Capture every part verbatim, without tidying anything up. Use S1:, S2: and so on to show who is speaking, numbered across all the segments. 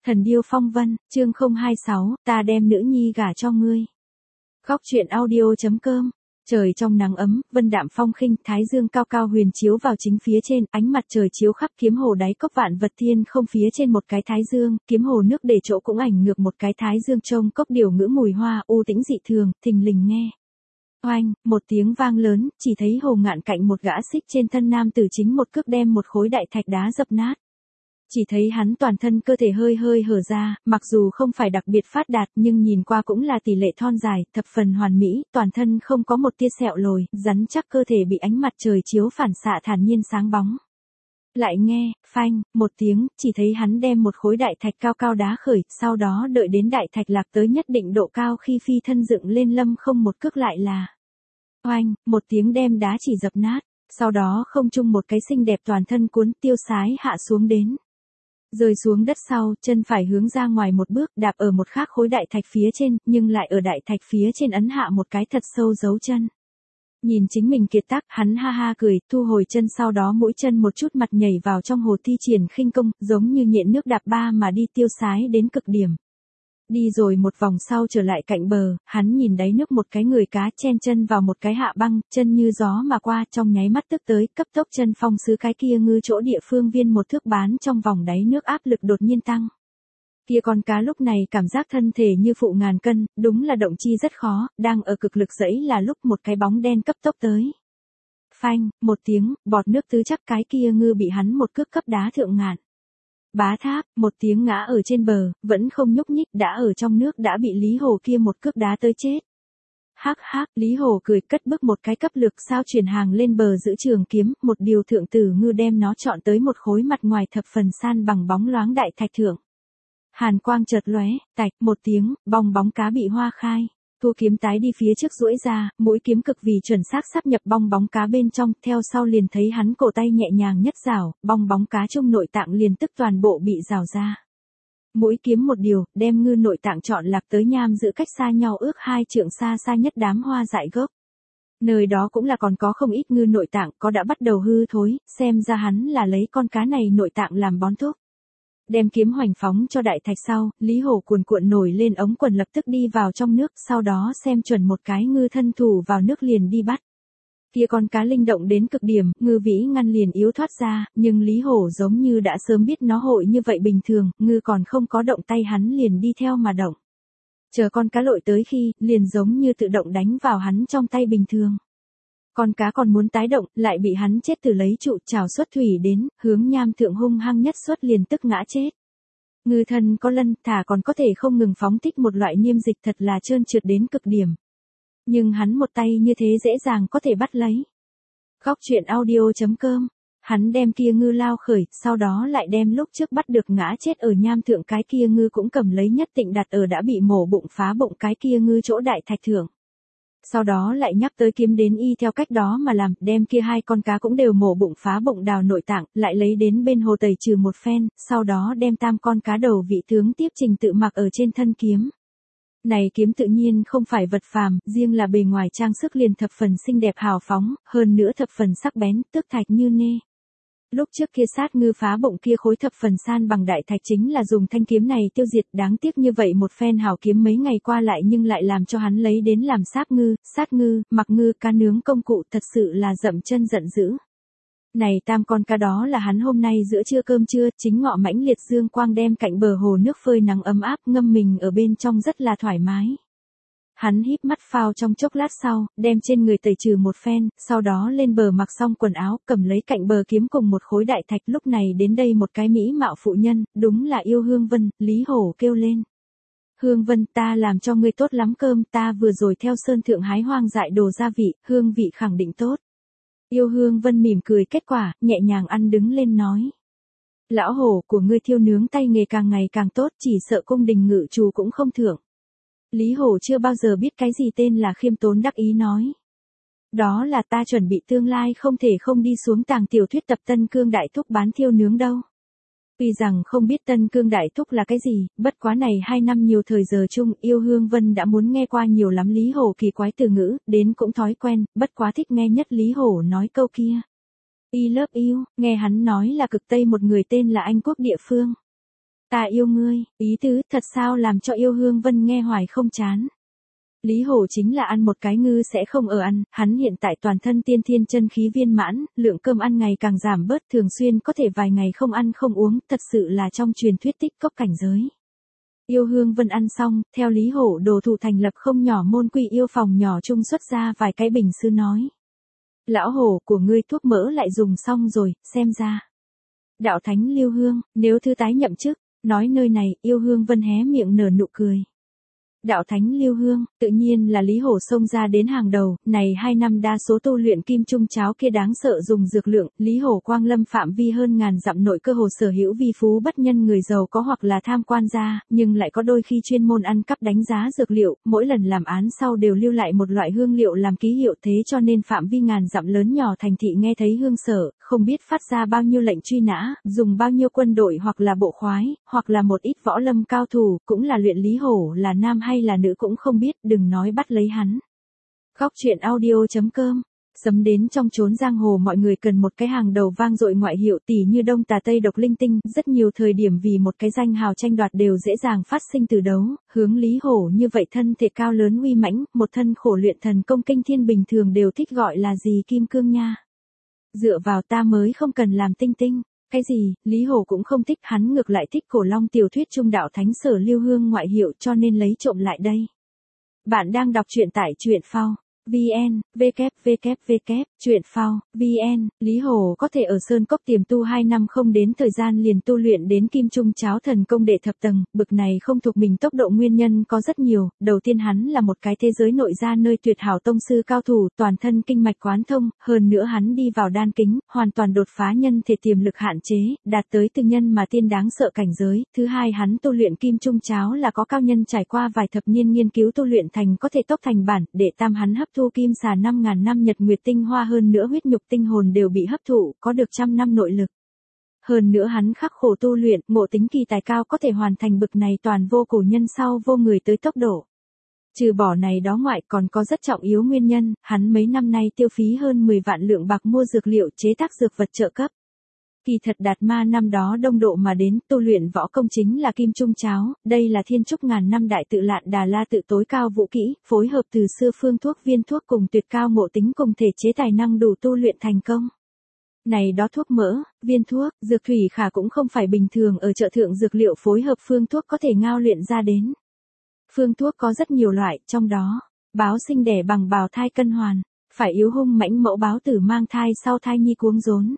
S1: Thần điêu phong vân, chương không hai sáu, ta đem nữ nhi gả cho ngươi. Góc truyện audio.com. Trời trong nắng ấm, vân đạm phong khinh, thái dương cao cao huyền chiếu vào chính phía trên, ánh mặt trời chiếu khắp kiếm hồ đáy cốc vạn vật thiên không phía trên một cái thái dương, kiếm hồ nước để chỗ cũng ảnh ngược một cái thái dương trông cốc điều ngữ mùi hoa, u tĩnh dị thường, thình lình nghe. Oanh, một tiếng vang lớn, chỉ thấy hồ ngạn cạnh một gã xích trên thân nam tử chính một cước đem một khối đại thạch đá dập nát. Chỉ thấy hắn toàn thân cơ thể hơi hơi hở ra, mặc dù không phải đặc biệt phát đạt nhưng nhìn qua cũng là tỷ lệ thon dài, thập phần hoàn mỹ, toàn thân không có một tia sẹo lồi, rắn chắc cơ thể bị ánh mặt trời chiếu phản xạ thản nhiên sáng bóng. Lại nghe, phanh, một tiếng, chỉ thấy hắn đem một khối đại thạch cao cao đá khởi, sau đó đợi đến đại thạch lạc tới nhất định độ cao khi phi thân dựng lên lâm không một cước lại là. Oanh, một tiếng đem đá chỉ dập nát, sau đó không chung một cái xinh đẹp toàn thân cuốn tiêu sái hạ xuống đến. Rơi xuống đất sau, chân phải hướng ra ngoài một bước, đạp ở một khác khối đại thạch phía trên, nhưng lại ở đại thạch phía trên ấn hạ một cái thật sâu dấu chân. Nhìn chính mình kiệt tác, hắn ha ha cười, thu hồi chân sau đó mũi chân một chút mặt nhảy vào trong hồ thi triển khinh công, giống như nhện nước đạp ba mà đi tiêu sái đến cực điểm. Đi rồi một vòng sau trở lại cạnh bờ, hắn nhìn đáy nước một cái người cá chen chân vào một cái hạ băng, chân như gió mà qua trong nháy mắt tức tới, cấp tốc chân phong sứ cái kia ngư chỗ địa phương viên một thước bán trong vòng đáy nước áp lực đột nhiên tăng. Kia con cá lúc này cảm giác thân thể như phụ ngàn cân, đúng là động chi rất khó, đang ở cực lực dẫy là lúc một cái bóng đen cấp tốc tới. Phanh, một tiếng, bọt nước tứ chắc cái kia ngư bị hắn một cước cấp đá thượng ngạn. Bá tháp, một tiếng ngã ở trên bờ, vẫn không nhúc nhích đã ở trong nước đã bị Lý Hồ kia một cước đá tới chết. Hắc hắc, Lý Hồ cười cất bước một cái cấp lược sao chuyển hàng lên bờ giữ trường kiếm, một điều thượng tử ngư đem nó chọn tới một khối mặt ngoài thập phần san bằng bóng loáng đại thạch thượng. Hàn quang chợt lóe, tạch, một tiếng, bong bóng cá bị hoa khai. Thu kiếm tái đi phía trước duỗi ra, mũi kiếm cực vì chuẩn xác sắp nhập bong bóng cá bên trong, theo sau liền thấy hắn cổ tay nhẹ nhàng nhất rảo, bong bóng cá trong nội tạng liền tức toàn bộ bị rào ra. Mũi kiếm một điều, đem ngư nội tạng chọn lạc tới nham giữ cách xa nhau ước hai trượng xa xa nhất đám hoa dại gốc. Nơi đó cũng là còn có không ít ngư nội tạng, có đã bắt đầu hư thối, xem ra hắn là lấy con cá này nội tạng làm bón thuốc. Đem kiếm hoành phóng cho đại thạch sau, Lý Hổ cuồn cuộn nổi lên ống quần lập tức đi vào trong nước, sau đó xem chuẩn một cái ngư thân thủ vào nước liền đi bắt. Kia con cá linh động đến cực điểm, ngư vĩ ngăn liền yếu thoát ra, nhưng Lý Hổ giống như đã sớm biết nó hội như vậy bình thường, ngư còn không có động tay hắn liền đi theo mà động. Chờ con cá lội tới khi, liền giống như tự động đánh vào hắn trong tay bình thường. Con cá còn muốn tái động, lại bị hắn chết từ lấy trụ trào xuất thủy đến, hướng nham thượng hung hăng nhất xuất liền tức ngã chết. Ngư thân có lân, thả còn có thể không ngừng phóng thích một loại niêm dịch thật là trơn trượt đến cực điểm. Nhưng hắn một tay như thế dễ dàng có thể bắt lấy. Góc truyện audio.com. Hắn đem kia ngư lao khởi, sau đó lại đem lúc trước bắt được ngã chết ở nham thượng cái kia ngư cũng cầm lấy nhất tịnh đặt ở đã bị mổ bụng phá bụng cái kia ngư chỗ đại thạch thượng. Sau đó lại nhắc tới kiếm đến y theo cách đó mà làm, đem kia hai con cá cũng đều mổ bụng phá bụng đào nội tạng, lại lấy đến bên hồ tẩy trừ một phen, sau đó đem tam con cá đầu vị tướng tiếp trình tự mặc ở trên thân kiếm. Này kiếm tự nhiên không phải vật phàm, riêng là bề ngoài trang sức liền thập phần xinh đẹp hào phóng, hơn nữa thập phần sắc bén, tước thạch như nê. Lúc trước kia sát ngư phá bụng kia khối thập phần san bằng đại thạch chính là dùng thanh kiếm này tiêu diệt, đáng tiếc như vậy một phen hào kiếm mấy ngày qua lại nhưng lại làm cho hắn lấy đến làm sát ngư, sát ngư, mặc ngư, cá nướng công cụ thật sự là dậm chân giận dữ. Này tam con cá đó là hắn hôm nay giữa trưa cơm trưa, chính ngọ mãnh liệt dương quang đem cạnh bờ hồ nước phơi nắng ấm áp ngâm mình ở bên trong rất là thoải mái. Hắn híp mắt phao trong chốc lát sau, đem trên người tẩy trừ một phen, sau đó lên bờ mặc xong quần áo, cầm lấy cạnh bờ kiếm cùng một khối đại thạch. Lúc này đến đây một cái mỹ mạo phụ nhân, đúng là yêu Hương Vân, Lý Hổ kêu lên. Hương Vân, ta làm cho ngươi tốt lắm cơm, ta vừa rồi theo sơn thượng hái hoang dại đồ gia vị, hương vị khẳng định tốt. Yêu Hương Vân mỉm cười kết quả, nhẹ nhàng ăn đứng lên nói. Lão hổ của ngươi thiêu nướng tay nghề càng ngày càng tốt, chỉ sợ cung đình ngự trù cũng không thưởng. Lý Hổ chưa bao giờ biết cái gì tên là khiêm tốn đắc ý nói. Đó là ta chuẩn bị tương lai không thể không đi xuống tàng tiểu thuyết tập Tân Cương Đại Thúc bán thiêu nướng đâu. Tuy rằng không biết Tân Cương Đại Thúc là cái gì, bất quá này hai năm nhiều thời giờ chung, yêu Hương Vân đã muốn nghe qua nhiều lắm Lý Hổ kỳ quái từ ngữ, đến cũng thói quen, bất quá thích nghe nhất Lý Hổ nói câu kia. I love you, nghe hắn nói là cực Tây một người tên là Anh Quốc địa phương. Ta yêu ngươi, ý tứ thật sao làm cho Yêu Hương Vân nghe hoài không chán. Lý Hổ chính là ăn một cái ngư sẽ không ở ăn, hắn hiện tại toàn thân tiên thiên chân khí viên mãn, lượng cơm ăn ngày càng giảm bớt, thường xuyên có thể vài ngày không ăn không uống, thật sự là trong truyền thuyết tích cốc cảnh giới. Yêu Hương Vân ăn xong, theo Lý Hổ đồ thủ thành lập không nhỏ môn quy yêu phòng nhỏ trung xuất ra vài cái bình sứ nói. Lão Hổ của ngươi thuốc mỡ lại dùng xong rồi, xem ra. Đạo Thánh Lưu Hương, nếu thư tái nhậm chức, nói nơi này, Yêu Hương Vân hé miệng nở nụ cười. Đạo Thánh Lưu Hương, tự nhiên là Lý Hổ xông ra đến hàng đầu, này hai năm đa số tu luyện kim trung cháo kia đáng sợ dùng dược lượng, Lý Hổ quang lâm phạm vi hơn ngàn dặm nội cơ hồ sở hữu vi phú bất nhân người giàu có hoặc là tham quan gia, nhưng lại có đôi khi chuyên môn ăn cắp đánh giá dược liệu, mỗi lần làm án sau đều lưu lại một loại hương liệu làm ký hiệu, thế cho nên phạm vi ngàn dặm lớn nhỏ thành thị nghe thấy hương sở, không biết phát ra bao nhiêu lệnh truy nã, dùng bao nhiêu quân đội hoặc là bộ khoái, hoặc là một ít võ lâm cao thủ, cũng là luyện Lý Hổ là nam hay là nữ cũng không biết, đừng nói bắt lấy hắn. Góc truyện audio.com. Sấm đến trong chốn giang hồ mọi người cần một cái hàng đầu vang dội ngoại hiệu tỷ như đông tà tây độc linh tinh, rất nhiều thời điểm vì một cái danh hào tranh đoạt đều dễ dàng phát sinh từ đấu, hướng Lý Hổ như vậy thân thể cao lớn uy mãnh, một thân khổ luyện thần công kinh thiên bình thường đều thích gọi là gì kim cương nha. Dựa vào ta mới không cần làm tinh tinh. Cái gì, Lý Hổ cũng không thích, hắn ngược lại thích cổ long tiểu thuyết trung đạo thánh Sở Lưu Hương ngoại hiệu cho nên lấy trộm lại đây. Bạn đang đọc truyện tại truyện phao. vn, www, truyện phao, vn, Lý Hổ có thể ở Sơn Cốc tiềm tu hai năm không đến thời gian liền tu luyện đến kim trung cháo thần công đệ thập tầng, bực này không thuộc mình tốc độ nguyên nhân có rất nhiều, đầu tiên hắn là một cái thế giới nội gia nơi tuyệt hảo tông sư cao thủ, toàn thân kinh mạch quán thông, hơn nữa hắn đi vào đan kính, hoàn toàn đột phá nhân thể tiềm lực hạn chế, đạt tới từ nhân mà tiên đáng sợ cảnh giới, thứ hai hắn tu luyện kim trung cháo là có cao nhân trải qua vài thập niên nghiên cứu tu luyện thành có thể tốc thành bản, đệ tam hắn hấp thu kim xà năm ngàn năm nhật nguyệt tinh hoa hơn nữa huyết nhục tinh hồn đều bị hấp thụ, có được trăm năm nội lực. Hơn nữa hắn khắc khổ tu luyện, ngộ tính kỳ tài cao có thể hoàn thành bực này toàn vô cổ nhân sau vô người tới tốc độ. Trừ bỏ này đó ngoại còn có rất trọng yếu nguyên nhân, hắn mấy năm nay tiêu phí hơn mười vạn lượng bạc mua dược liệu chế tác dược vật trợ cấp. Kỳ thật Đạt Ma năm đó đông độ mà đến, tu luyện võ công chính là kim trung cháo, đây là thiên trúc ngàn năm đại tự lạn Đà La tự tối cao vũ kỹ, phối hợp từ xưa phương thuốc viên thuốc cùng tuyệt cao ngộ tính cùng thể chế tài năng đủ tu luyện thành công. Này đó thuốc mỡ, viên thuốc, dược thủy khả cũng không phải bình thường ở chợ thượng dược liệu phối hợp phương thuốc có thể ngao luyện ra đến. Phương thuốc có rất nhiều loại, trong đó, báo sinh đẻ bằng bào thai cân hoàn, phải yếu hung mãnh mẫu báo tử mang thai sau thai nhi cuống rốn.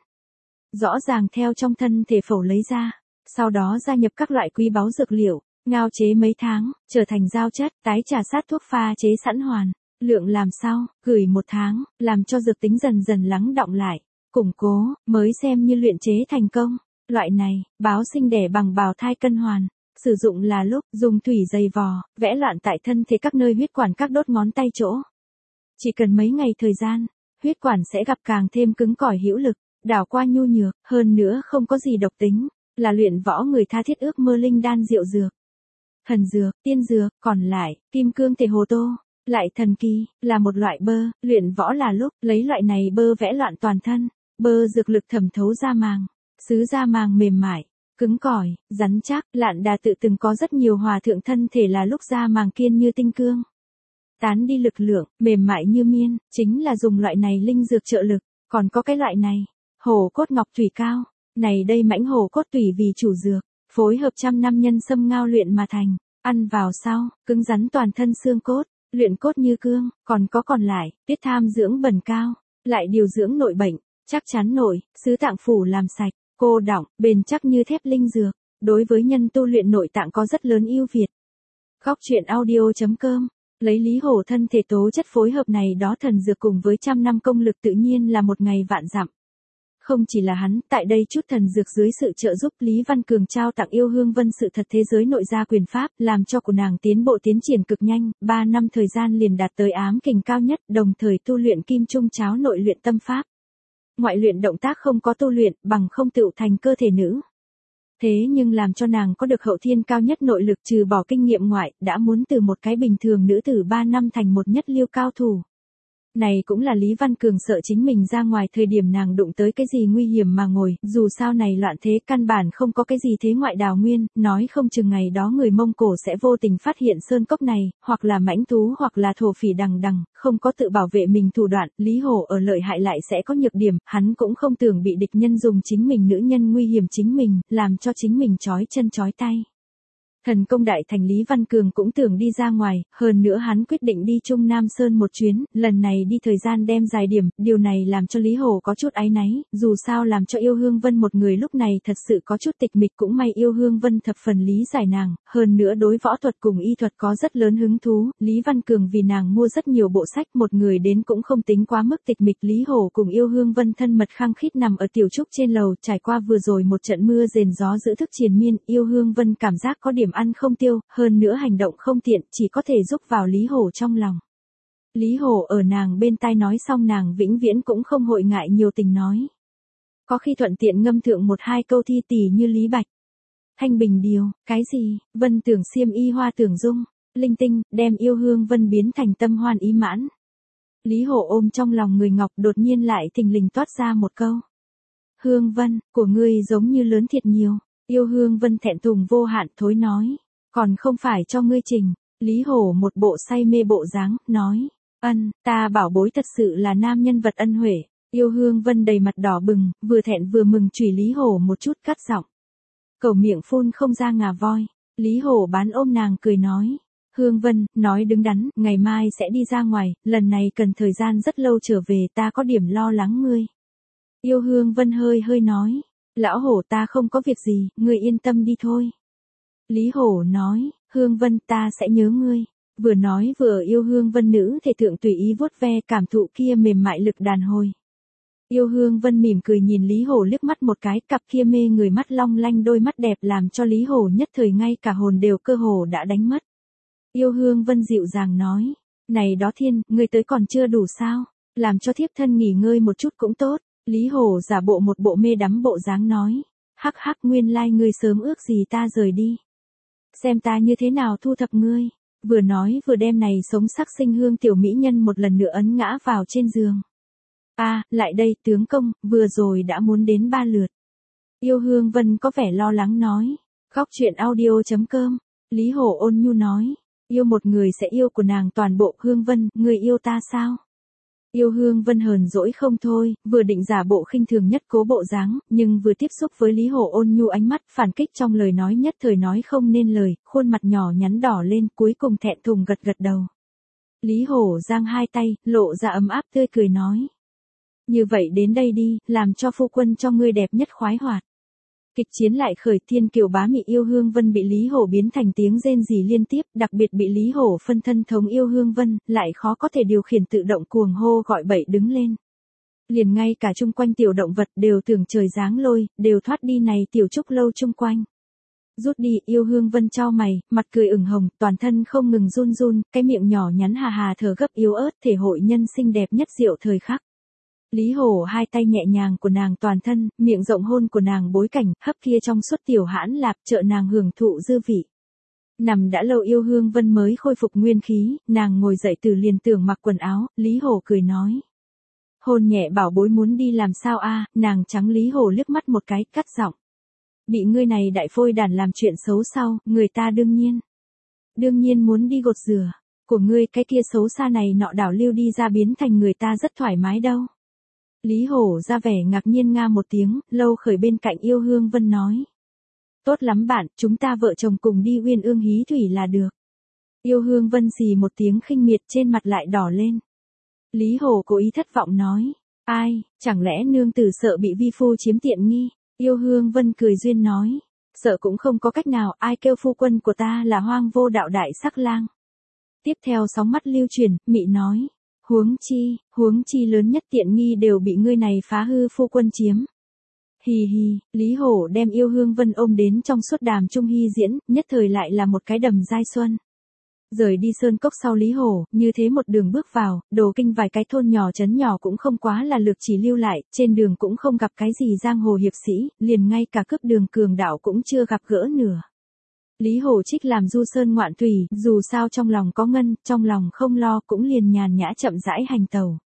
S1: Rõ ràng theo trong thân thể phẫu lấy ra, sau đó gia nhập các loại quý báu dược liệu, ngao chế mấy tháng, trở thành giao chất, tái trà sát thuốc pha chế sẵn hoàn, lượng làm sao, gửi một tháng, làm cho dược tính dần dần lắng đọng lại, củng cố, mới xem như luyện chế thành công. Loại này, báo sinh đẻ bằng bào thai cân hoàn, sử dụng là lúc dùng thủy dày vò, vẽ loạn tại thân thể các nơi huyết quản các đốt ngón tay chỗ. Chỉ cần mấy ngày thời gian, huyết quản sẽ gặp càng thêm cứng cỏi hữu lực. Đảo qua nhu nhược, hơn nữa không có gì độc tính, là luyện võ người tha thiết ước mơ linh đan diệu dược. Thần dược, tiên dược, còn lại, kim cương thể hồ tô, lại thần kỳ, là một loại bơ, luyện võ là lúc lấy loại này bơ vẽ loạn toàn thân, bơ dược lực thẩm thấu da màng, xứ da màng mềm mại, cứng cỏi, rắn chắc, Lạn Đà tự từng có rất nhiều hòa thượng thân thể là lúc da màng kiên như tinh cương. Tán đi lực lượng, mềm mại như miên, chính là dùng loại này linh dược trợ lực, còn có cái loại này. Hổ cốt ngọc thủy cao, này đây mãnh hổ cốt tùy vì chủ dược, phối hợp trăm năm nhân sâm ngao luyện mà thành, ăn vào sau, cứng rắn toàn thân xương cốt, luyện cốt như cương, còn có còn lại, tiết tham dưỡng bần cao, lại điều dưỡng nội bệnh, chắc chắn nội, xứ tạng phủ làm sạch, cô đọng, bền chắc như thép linh dược, đối với nhân tu luyện nội tạng có rất lớn ưu việt. Góc truyện audio.com. Lấy Lý Hổ thân thể tố chất phối hợp này đó thần dược cùng với trăm năm công lực tự nhiên là một ngày vạn dặm. Không chỉ là hắn, tại đây chút thần dược dưới sự trợ giúp Lý Văn Cường trao tặng Yêu Hương Vân sự thật thế giới nội gia quyền pháp, làm cho của nàng tiến bộ tiến triển cực nhanh, ba năm thời gian liền đạt tới ám kình cao nhất, đồng thời tu luyện kim trung cháo nội luyện tâm pháp. Ngoại luyện động tác không có tu luyện, bằng không tựu thành cơ thể nữ. Thế nhưng làm cho nàng có được hậu thiên cao nhất nội lực trừ bỏ kinh nghiệm ngoại, đã muốn từ một cái bình thường nữ tử ba năm thành một nhất lưu cao thủ. Này cũng là Lý Văn Cường sợ chính mình ra ngoài thời điểm nàng đụng tới cái gì nguy hiểm mà ngồi, dù sao này loạn thế căn bản không có cái gì thế ngoại đào nguyên, nói không chừng ngày đó người Mông Cổ sẽ vô tình phát hiện sơn cốc này, hoặc là mãnh thú hoặc là thổ phỉ đằng đằng, không có tự bảo vệ mình thủ đoạn, Lý Hổ ở lợi hại lại sẽ có nhược điểm, hắn cũng không tưởng bị địch nhân dùng chính mình nữ nhân nguy hiểm chính mình, làm cho chính mình chói chân chói tay. Thần công đại thành Lý Văn Cường cũng tưởng đi ra ngoài, hơn nữa hắn quyết định đi Trung Nam Sơn một chuyến, lần này đi thời gian đem dài điểm, điều này làm cho Lý Hổ có chút áy náy, dù sao làm cho Yêu Hương Vân một người lúc này thật sự có chút tịch mịch, cũng may Yêu Hương Vân thập phần lý giải nàng, hơn nữa đối võ thuật cùng y thuật có rất lớn hứng thú, Lý Văn Cường vì nàng mua rất nhiều bộ sách, một người đến cũng không tính quá mức tịch mịch. Lý Hổ cùng Yêu Hương Vân thân mật khăng khít nằm ở tiểu trúc trên lầu, trải qua vừa rồi một trận mưa rền gió dữ thức triền miên, Yêu Hương Vân cảm giác có điểm ăn không tiêu, hơn nữa hành động không tiện, chỉ có thể giúp vào Lý Hổ trong lòng. Lý Hổ ở nàng bên tai nói xong nàng vĩnh viễn cũng không hội ngại nhiều tình nói. Có khi thuận tiện ngâm thượng một hai câu thi tỉ như Lý Bạch. Thanh Bình điều, cái gì, Vân tưởng xiêm y hoa tưởng dung, linh tinh, đem Yêu Hương Vân biến thành tâm hoan ý mãn. Lý Hổ ôm trong lòng người ngọc đột nhiên lại thình lình toát ra một câu. Hương Vân, của ngươi giống như lớn thiệt nhiều. Yêu Hương Vân thẹn thùng vô hạn thối nói. Còn không phải cho ngươi trình. Lý Hổ một bộ say mê bộ dáng, nói. Ân, ta bảo bối thật sự là nam nhân vật ân huệ. Yêu Hương Vân đầy mặt đỏ bừng, vừa thẹn vừa mừng chửi Lý Hổ một chút cắt giọng. Cầu miệng phun không ra ngà voi. Lý Hổ bán ôm nàng cười nói. Hương Vân, nói đứng đắn, ngày mai sẽ đi ra ngoài, lần này cần thời gian rất lâu trở về, ta có điểm lo lắng ngươi. Yêu Hương Vân hơi hơi nói. Lão Hổ ta không có việc gì, ngươi yên tâm đi thôi. Lý Hổ nói, Hương Vân ta sẽ nhớ ngươi. Vừa nói vừa Yêu Hương Vân nữ thể thượng tùy ý vuốt ve cảm thụ kia mềm mại lực đàn hồi. Yêu Hương Vân mỉm cười nhìn Lý Hổ liếc mắt một cái, cặp kia mê người mắt long lanh đôi mắt đẹp làm cho Lý Hổ nhất thời ngay cả hồn đều cơ hồ đã đánh mất. Yêu Hương Vân dịu dàng nói, này đó thiên, ngươi tới còn chưa đủ sao, làm cho thiếp thân nghỉ ngơi một chút cũng tốt. Lý Hổ giả bộ một bộ mê đắm bộ dáng nói, hắc hắc nguyên lai like ngươi sớm ước gì ta rời đi. Xem ta như thế nào thu thập ngươi, vừa nói vừa đem này sống sắc sinh hương tiểu mỹ nhân một lần nữa ấn ngã vào trên giường. A, à, lại đây tướng công, vừa rồi đã muốn đến ba lượt. Yêu Hương Vân có vẻ lo lắng nói, góc truyện audio chấm com, Lý Hổ ôn nhu nói, yêu một người sẽ yêu của nàng toàn bộ. Hương Vân, người yêu ta sao? Yêu Hương Vân hờn dỗi không thôi, vừa định giả bộ khinh thường nhất cố bộ dáng, nhưng vừa tiếp xúc với Lý Hổ ôn nhu ánh mắt phản kích trong lời nói nhất thời nói không nên lời, khuôn mặt nhỏ nhắn đỏ lên, cuối cùng thẹn thùng gật gật đầu. Lý Hổ giang hai tay, lộ ra ấm áp tươi cười nói. Như vậy đến đây đi, làm cho phu quân cho ngươi đẹp nhất khoái hoạt. Kịch chiến lại khởi, thiên kiều bá mị Yêu Hương Vân bị Lý Hổ biến thành tiếng rên rỉ liên tiếp, đặc biệt bị Lý Hổ phân thân thống Yêu Hương Vân, lại khó có thể điều khiển tự động cuồng hô gọi bậy đứng lên. Liền ngay cả chung quanh tiểu động vật đều tưởng trời giáng lôi, đều thoát đi này tiểu trúc lâu chung quanh. Rút đi, Yêu Hương Vân chau mày, mặt cười ửng hồng, toàn thân không ngừng run run, cái miệng nhỏ nhắn hà hà thở gấp yếu ớt, thể hội nhân xinh đẹp nhất diệu thời khắc. Lý Hổ hai tay nhẹ nhàng của nàng toàn thân, miệng rộng hôn của nàng bối cảnh, hấp kia trong suốt tiểu hãn lạp trợ nàng hưởng thụ dư vị. Nằm đã lâu Yêu Hương Vân mới khôi phục nguyên khí, nàng ngồi dậy từ liền tưởng mặc quần áo, Lý Hổ cười nói. Hôn nhẹ bảo bối muốn đi làm sao a? Nàng trắng Lý Hổ liếc mắt một cái, cắt giọng. Bị ngươi này đại phôi đàn làm chuyện xấu sau, người ta đương nhiên. Đương nhiên muốn đi gột rửa, của ngươi cái kia xấu xa này nọ đảo lưu đi ra biến thành người ta rất thoải mái đâu. Lý Hổ ra vẻ ngạc nhiên nga một tiếng, lâu khởi bên cạnh Yêu Hương Vân nói. Tốt lắm bạn, chúng ta vợ chồng cùng đi Uyên Ương hí thủy là được. Yêu Hương Vân xì một tiếng khinh miệt trên mặt lại đỏ lên. Lý Hổ cố ý thất vọng nói. Ai, chẳng lẽ nương tử sợ bị vi phu chiếm tiện nghi? Yêu Hương Vân cười duyên nói. Sợ cũng không có cách nào, ai kêu phu quân của ta là hoang vô đạo đại sắc lang. Tiếp theo sóng mắt lưu truyền, mị nói. Huống chi, huống chi lớn nhất tiện nghi đều bị ngươi này phá hư phu quân chiếm. Hì hì, Lý Hổ đem Yêu Hương Vân ôm đến trong suốt đàm trung hy diễn, nhất thời lại là một cái đầm giai xuân. Rời đi sơn cốc sau Lý Hổ, như thế một đường bước vào, đồ kinh vài cái thôn nhỏ trấn nhỏ cũng không quá là lược chỉ lưu lại, trên đường cũng không gặp cái gì giang hồ hiệp sĩ, liền ngay cả cướp đường cường đạo cũng chưa gặp gỡ nửa. Lý Hổ Trích làm du sơn ngoạn thủy, dù sao trong lòng có ngân, trong lòng không lo cũng liền nhàn nhã chậm rãi hành tàu.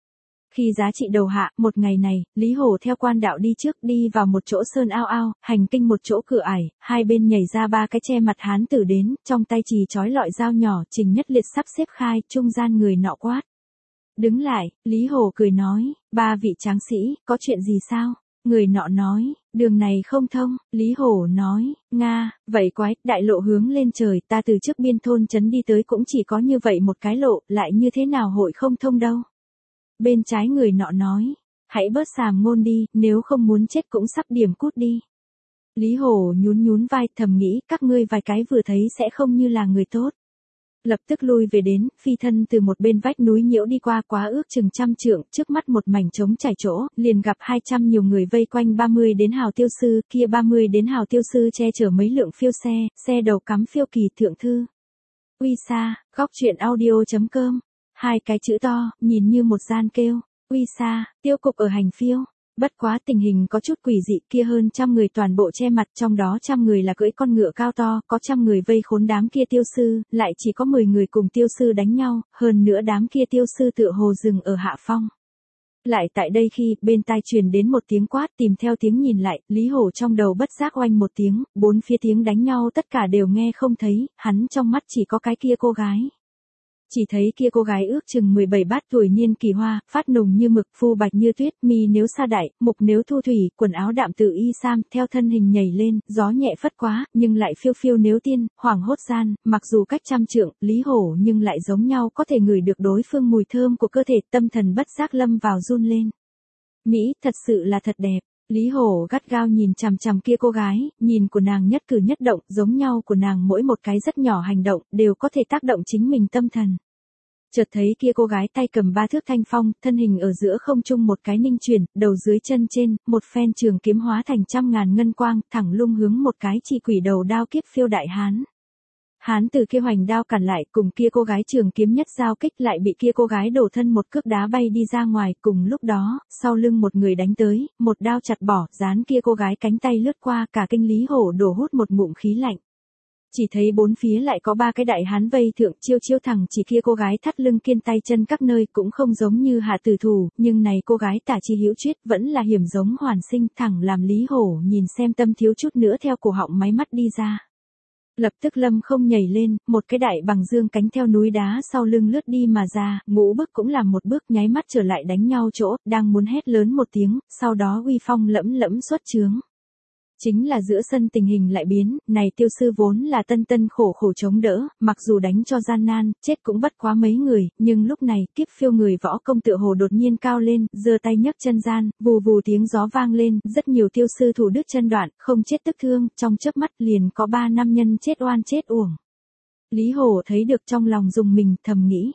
S1: Khi giá trị đầu hạ, một ngày này, Lý Hổ theo quan đạo đi trước đi vào một chỗ sơn ao ao, hành kinh một chỗ cửa ải, hai bên nhảy ra ba cái che mặt hán tử đến, trong tay chì chói lọi dao nhỏ, Trình Nhất Liệt sắp xếp khai, trung gian người nọ quát. Đứng lại, Lý Hổ cười nói, ba vị tráng sĩ, có chuyện gì sao? Người nọ nói, đường này không thông, Lý Hổ nói, Nga, vậy quái, đại lộ hướng lên trời, ta từ trước biên thôn trấn đi tới cũng chỉ có như vậy một cái lộ, lại như thế nào hội không thông đâu. Bên trái người nọ nói, hãy bớt xàm ngôn đi, nếu không muốn chết cũng sắp điểm cút đi. Lý Hổ nhún nhún vai thầm nghĩ, các ngươi vài cái vừa thấy sẽ không như là người tốt. Lập tức lui về đến, phi thân từ một bên vách núi nhiễu đi qua quá ước chừng trăm trượng, trước mắt một mảnh trống trải chỗ, liền gặp hai trăm nhiều người vây quanh ba mươi đến hào tiêu sư, kia ba mươi đến hào tiêu sư che chở mấy lượng phiêu xe, xe đầu cắm phiêu kỳ thượng thư. Uy xa, góc truyện audio.com, hai cái chữ to, nhìn như một gian kêu, uy xa, tiêu cục ở hành phiêu. Bất quá tình hình có chút quỷ dị, kia hơn trăm người toàn bộ che mặt, trong đó trăm người là cưỡi con ngựa cao to, có trăm người vây khốn đám kia tiêu sư, lại chỉ có mười người cùng tiêu sư đánh nhau, hơn nữa đám kia tiêu sư tựa hồ dừng ở hạ phong. Lại tại đây khi, bên tai truyền đến một tiếng quát, tìm theo tiếng nhìn lại, Lý Hổ trong đầu bất giác oanh một tiếng, bốn phía tiếng đánh nhau tất cả đều nghe không thấy, hắn trong mắt chỉ có cái kia cô gái. Chỉ thấy kia cô gái ước chừng mười bảy bát tuổi niên kỳ hoa, phát nùng như mực, phu bạch như tuyết, mi nếu sa đại, mục nếu thu thủy, quần áo đạm tự y sam, theo thân hình nhảy lên, gió nhẹ phất quá, nhưng lại phiêu phiêu nếu tiên, hoảng hốt gian, mặc dù cách trăm trượng, Lý Hổ nhưng lại giống nhau có thể ngửi được đối phương mùi thơm của cơ thể, tâm thần bất giác lâm vào run lên. Mỹ, thật sự là thật đẹp. Lý Hổ gắt gao nhìn chằm chằm kia cô gái, nhìn của nàng nhất cử nhất động, giống nhau của nàng mỗi một cái rất nhỏ hành động, đều có thể tác động chính mình tâm thần. Chợt thấy kia cô gái tay cầm ba thước thanh phong, thân hình ở giữa không trung một cái ninh chuyển, đầu dưới chân trên, một phen trường kiếm hóa thành trăm ngàn ngân quang, thẳng lung hướng một cái chỉ quỷ đầu đao kiếp phiêu đại hán. Hán từ kia hoành đao cản lại, cùng kia cô gái trường kiếm nhất giao kích lại bị kia cô gái đổ thân một cước đá bay đi ra ngoài, cùng lúc đó, sau lưng một người đánh tới, một đao chặt bỏ, dán kia cô gái cánh tay lướt qua, cả kinh Lý Hổ đổ hút một ngụm khí lạnh. Chỉ thấy bốn phía lại có ba cái đại hán vây thượng, chiêu chiêu thẳng chỉ kia cô gái thắt lưng kiên tay chân các nơi, cũng không giống như hạ tử thủ, nhưng này cô gái tả chi hữu chuyết vẫn là hiểm giống hoàn sinh, thẳng làm Lý Hổ nhìn xem tâm thiếu chút nữa theo cổ họng máy mắt đi ra. Lập tức lâm không nhảy lên, một cái đại bằng dương cánh theo núi đá sau lưng lướt đi mà ra, ngũ bước cũng làm một bước nháy mắt trở lại đánh nhau chỗ, đang muốn hét lớn một tiếng, sau đó uy phong lẫm lẫm xuất chướng. Chính là giữa sân tình hình lại biến, này tiêu sư vốn là tân tân khổ khổ chống đỡ, mặc dù đánh cho gian nan, chết cũng bất quá mấy người, nhưng lúc này, kiếp phiêu người võ công tựa hồ đột nhiên cao lên, giơ tay nhấc chân gian, vù vù tiếng gió vang lên, rất nhiều tiêu sư thủ đứt chân đoạn, không chết tức thương, trong chớp mắt liền có ba nam nhân chết oan chết uổng. Lý Hổ thấy được trong lòng dùng mình, thầm nghĩ.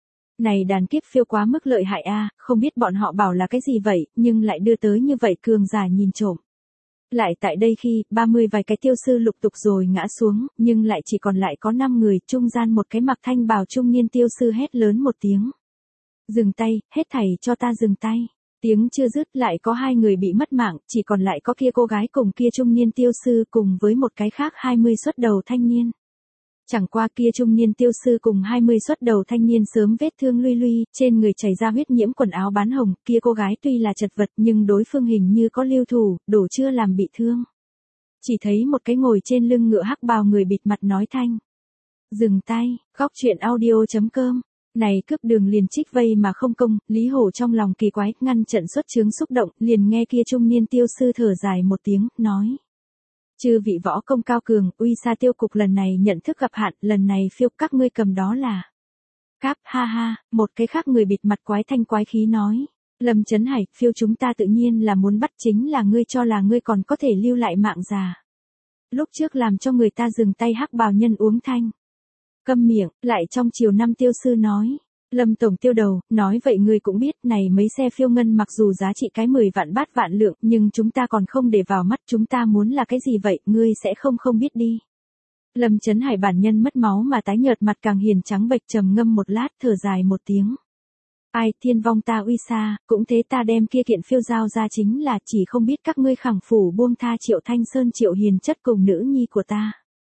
S1: Này đàn kiếp phiêu quá mức lợi hại a, không biết bọn họ bảo là cái gì vậy, nhưng lại đưa tới như vậy cường giả nhìn trộm. Lại tại đây khi, ba mươi vài cái tiêu sư lục tục rồi ngã xuống, nhưng lại chỉ còn lại có năm người, trung gian một cái mặc thanh bào trung niên tiêu sư hét lớn một tiếng. Dừng tay, hết thảy cho ta dừng tay. Tiếng chưa dứt lại có hai người bị mất mạng, chỉ còn lại có kia cô gái cùng kia trung niên tiêu sư cùng với một cái khác hai mươi xuất đầu thanh niên. Chẳng qua kia trung niên tiêu sư cùng hai mươi xuất đầu thanh niên sớm vết thương luy luy, trên người chảy ra huyết nhiễm quần áo bán hồng, kia cô gái tuy là chật vật nhưng đối phương hình như có lưu thủ, đổ chưa làm bị thương. Chỉ thấy một cái ngồi trên lưng ngựa hắc bào người bịt mặt nói thanh. Dừng tay, góc truyện audio.com. Này cướp đường liền trích vây mà không công, Lý Hổ trong lòng kỳ quái, ngăn trận xuất chướng xúc động, liền nghe kia trung niên tiêu sư thở dài một tiếng, nói. Chư vị võ công cao cường, uy sa tiêu cục lần này nhận thức gặp hạn, lần này phiêu các ngươi cầm đó là. Cáp, ha ha, một cái khác người bịt mặt quái thanh quái khí nói. Lâm Chấn Hải, phiêu chúng ta tự nhiên là muốn bắt, chính là ngươi cho là ngươi còn có thể lưu lại mạng già. Lúc trước làm cho người ta dừng tay hắc bào nhân uống thanh. Câm miệng, lại trong chiều năm tiêu sư nói. Lâm tổng tiêu đầu, nói vậy ngươi cũng biết, này mấy xe phiêu ngân mặc dù giá trị cái mười vạn bát vạn lượng, nhưng chúng ta còn không để vào mắt, chúng ta muốn là cái gì vậy, ngươi sẽ không không biết đi. Lâm Chấn Hải bản nhân mất máu mà tái nhợt mặt càng hiền trắng bệch, trầm ngâm một lát, thở dài một tiếng. Ai, thiên vong ta uy xa, cũng thế ta đem kia kiện phiêu giao ra chính là chỉ không biết các ngươi khẳng phủ buông tha Triệu Thanh Sơn Triệu Hiền chất cùng nữ nhi của ta.